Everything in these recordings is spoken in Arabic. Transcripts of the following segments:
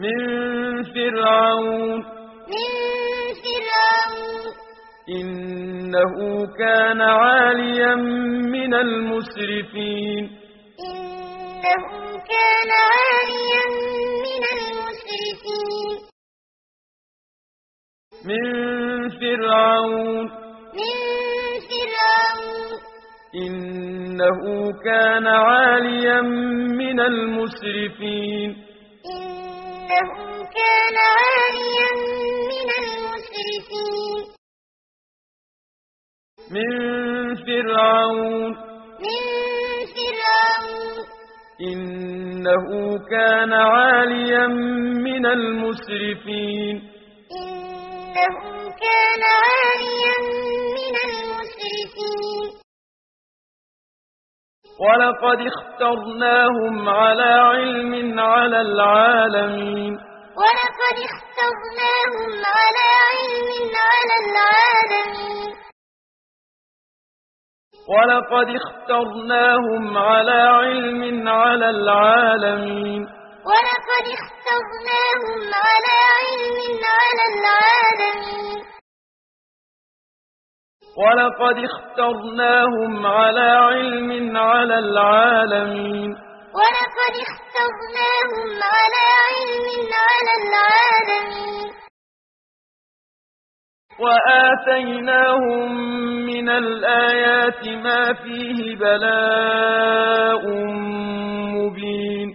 من فرعون إنه كان عاليا من المسرفين من فرعون إنه كان عاليا من المسرفين من فرعون إنه كان عاليا من المسرفين ولقد اخترناهم على علم على العالمين ولقد اخترناهم على علم على العالمين ولقد اخترناهم على علم على العالمين وآتيناهم من الآيات ما فيه بلاء مبين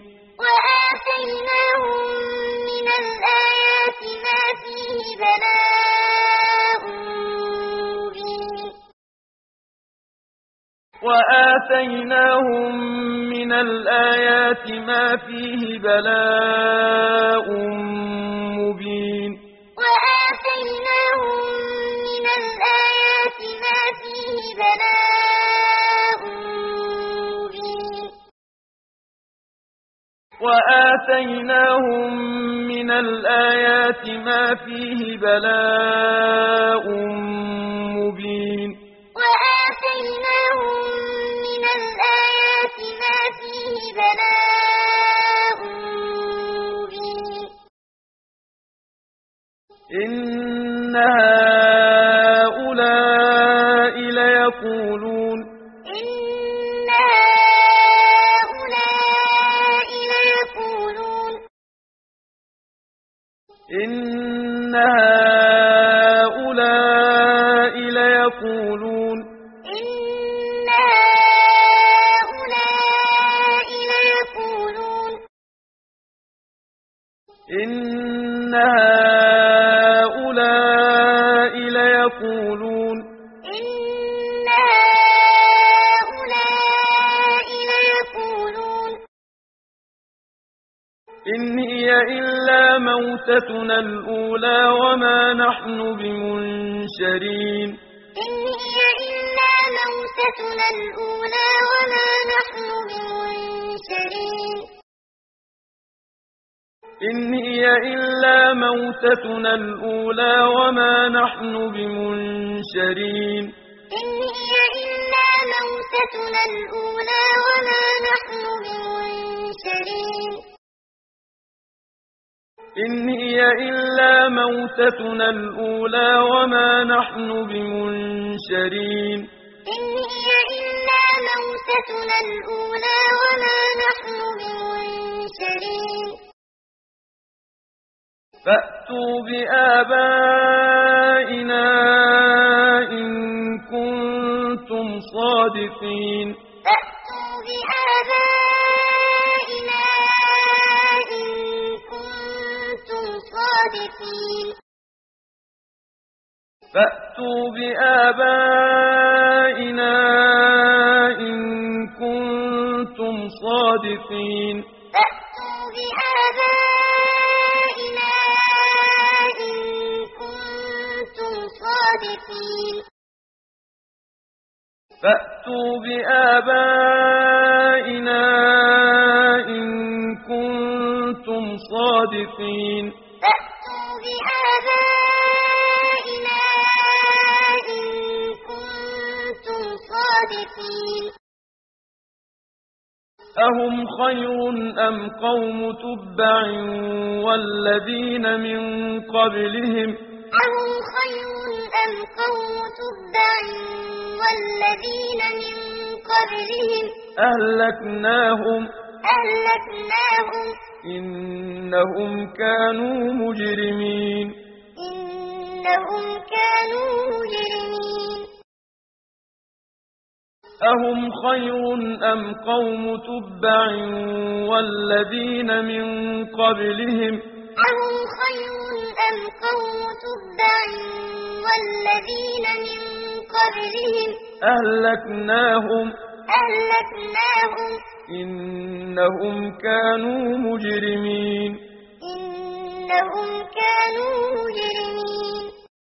وآتيناهم من الآيات ما فيه بلاء مبين وآتيناهم من الآيات ما فيه بلاء مبين إن هؤلاء ليقولون إن هؤلاء ليقولون إن هؤلاء ليقولون إن هي إلا موتتنا الأولى وما نحن بمنشرين إن هي إلا موتتنا الأولى وما نحن بمنشرين إن هي إلا موتتنا الأولى وما نحن بمنشرين فأتوا بآبائنا إن كنتم صادقين فأتوا بآبائنا إن كنتم صادقين فأتوا بآبائنا إن كنتم صادقين فأتوا بآبائنا إن كنتم صادقين فأتوا بآبائنا إن كنتم صادقين فأتوا بآبائنا إن كنتم صادقين أهم خير أم قوم تبع والذين من قبلهم أهم خير أم قوم تبع والذين من قبلهم أهلكناهم إنهم كانوا مجرمين إنهم كانوا مجرمين أهم خير أم قوم تبع والذين من قبلهم أهم خير أم قوم تبع والذين من قبلهم أهلكناهم إنهم كانوا مجرمين إنهم كانوا مجرمين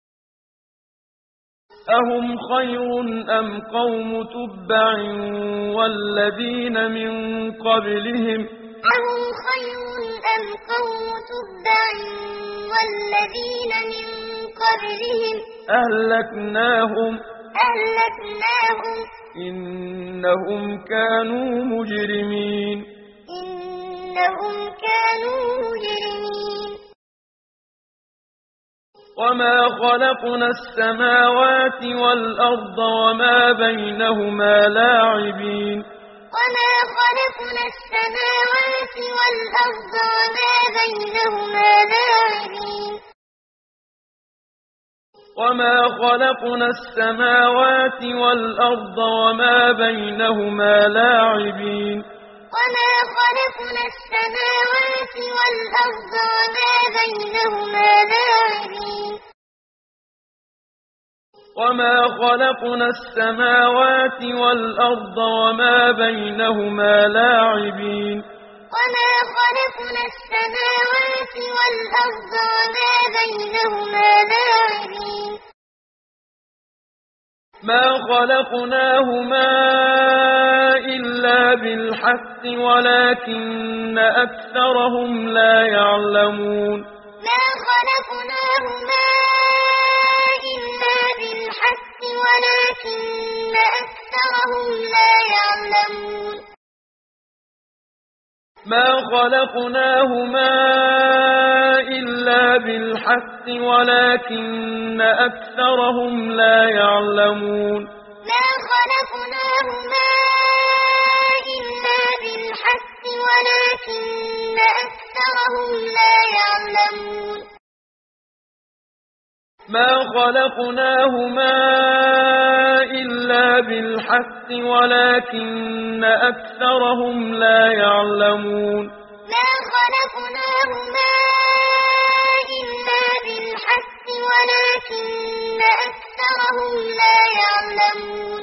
أهم خير أم قوم تبع والذين من قبلهم أهم خير أم قوم تبع والذين من قبلهم أهلكناهم إنهم كانوا مجرمين إنهم كانوا مجرمين وما خلقنا السماوات والأرض وما بينهما لاعبين وما خلقنا السماوات والأرض وما بينهما لاعبين وما خلقنا السماوات والأرض وما بينهما لاعبين وما خلقنا السماوات والأرض وما بينهما لاعبين وما خلقنا السماوات والأرض وما بينهما لاعبين وما خلقنا السماوات والأرض وما بينهما لاعبين ما خلقناهما إلا بالحق ولكن أكثرهم لا يعلمون ما خلقناهما إلا بالحق ولكن أكثرهم لا يعلمون ما خلقناهما إلا بالحق ولكن أكثرهم لا يعلمون ما خلقناهما إلا بالحق ولكن أكثرهم لا يعلمون ما خلقناهما إلا بالحق ولكن أكثرهم لا يعلمون ما خلقناهما إلا بالحق ولكن أكثرهم لا يعلمون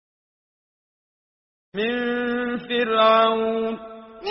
من فرعون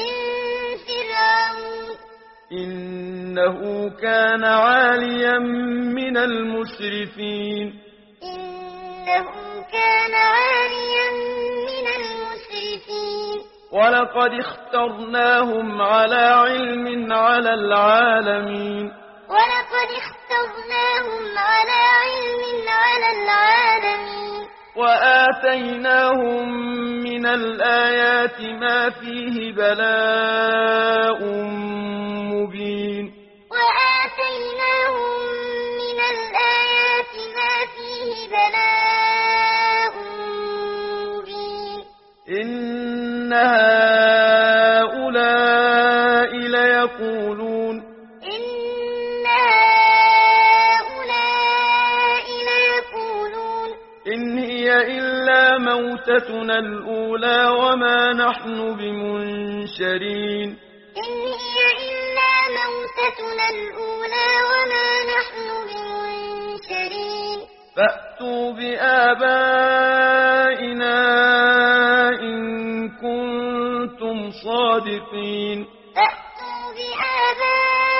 إنه كان عاليا من المسرفين إنه كان عاليا من المسرفين ولقد اخترناهم على علم على العالمين ولقد اخترناهم على علم على العالمين وآتيناهم من الآيات ما فيه بلاء مبين وآتيناهم من الآيات ما فيه بلاء مبين إن هؤلاء ليقولون إن هؤلاء ليقولون إن هي إلا موتتنا الأولى وما نحن بمنشرين إن هي إلا موتتنا الأولى وما نحن بمنشرين فأتوا بآبائنا إن كنتم صادقين فأتوا بآبائنا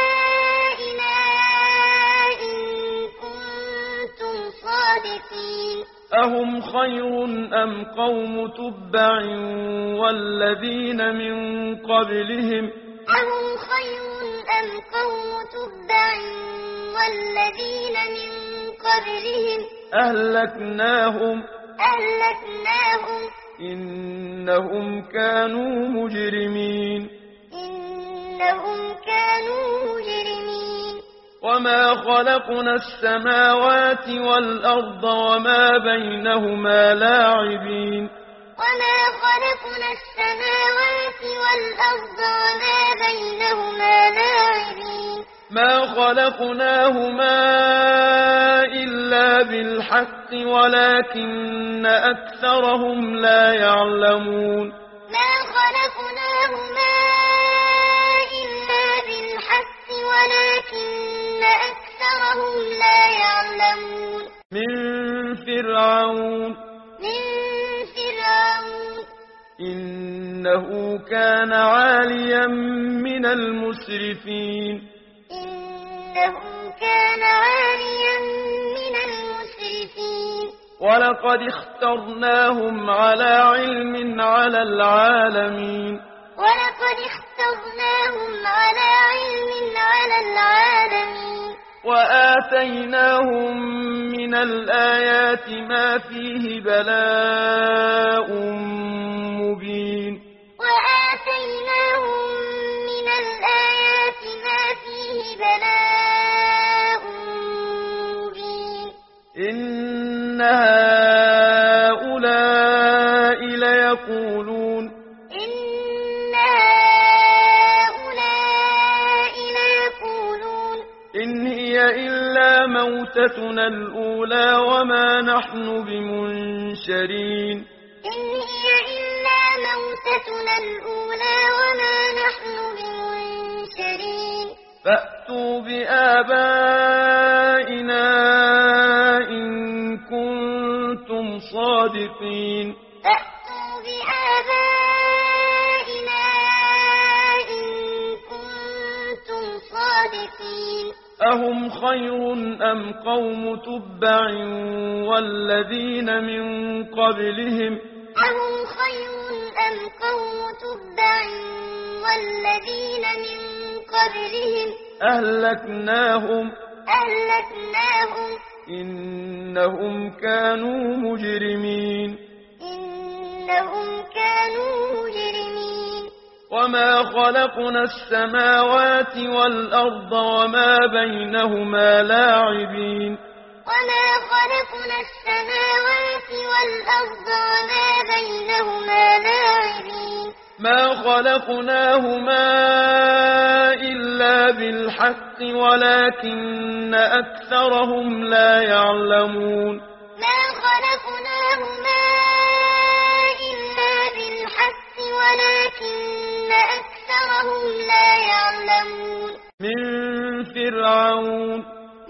إن كنتم صادقين أهم خير أم قوم تبع والذين من قبلهم أهم خير أم قوم تبع والذين من قبلهم أهلكناهم إنهم كانوا مجرمين إنهم كانوا مجرمين وما خلقنا السماوات والأرض وما بينهما لاعبين وما خلقنا السماوات والأرض وما بينهما لاعبين ما خلقناهما إلا بالحق ولكن أكثرهم لا يعلمون ما خلقناهما إلا بالحق ولكن أكثرهم لا يعلمون من فرعون إنه كان عاليا من المسرفين إنه كان عاليا من المسرفين ولقد اخترناهم على علم على العالمين ولقد اخترناهم على علم على العالمين وآتيناهم من الآيات ما فيه بلاء مبين وآتيناهم من الآيات ما فيه بلاء مبين إن هؤلاء ليقولون إن هؤلاء ليقولون إن هي إلا موتتنا الأولى وما نحن بمنشرين إن هي إلا موتتنا الأولى وما نحن بمنشرين فأتوا بآبائنا إن كنتم صادقين فأتوا بآبائنا إن كنتم صادقين أهم خير أم قوم تبع والذين من قبلهم أهم خير أم قوم تبع والذين من قبلهم أهلكناهم إنهم كانوا مجرمين إنهم كانوا مجرمين وما خلقنا السماوات والأرض وما بينهما لاعبين وما خلقنا السماوات والأرض وما بينهما لاعبين ما خلقناهما إلا بالحق ولكن أكثرهم لا يعلمون ما خلقناهما إلا بالحق ولكن أكثرهم لا يعلمون من فرعون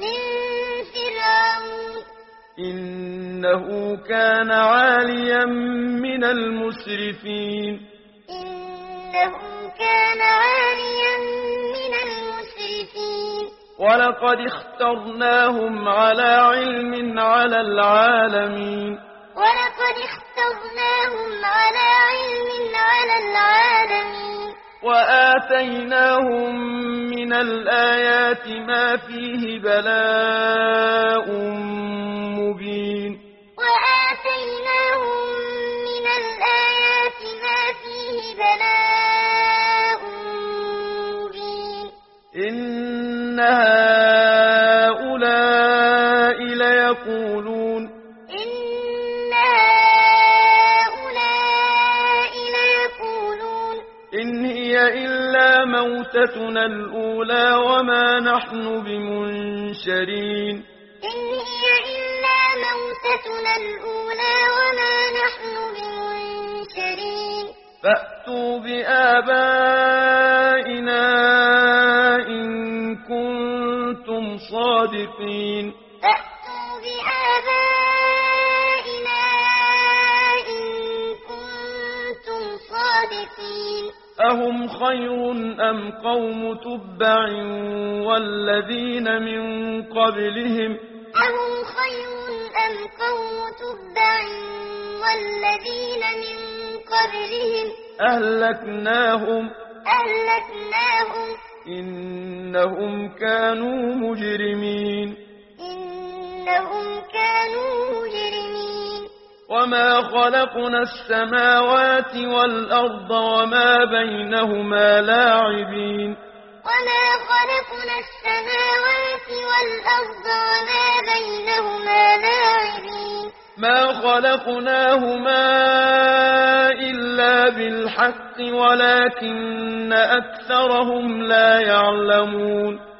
إنه كان عاليا من المسرفين إنه كان عاليا من المسرفين ولقد اخترناهم على علم على العالمين ولقد اخترناهم على علم على العالمين وآتيناهم من الآيات ما فيه بلاء مبين وآتيناهم من الآيات ما فيه بلاء مبين إن هؤلاء ليقولون إن هؤلاء ليقولون إن هي إلا موتتنا الأولى وما نحن بمنشرين إن هي إلا موتتنا الأولى وما نحن بمنشرين فأتوا بآبائنا إن كنتم صادقين فأتوا بآبائنا إن كنتم صادقين أهم خير أم قوم تبع والذين من قبلهم أهم خير أم قوم تبع والذين من قبلهم أهلكناهم إنهم كانوا مجرمين إنهم كانوا مجرمين وما خلقنا السماوات والأرض وما بينهما لاعبين وما خلقنا السماوات والأرض وما بينهما لاعبين ما خلقناهما إلا بالحق ولكن أكثرهم لا يعلمون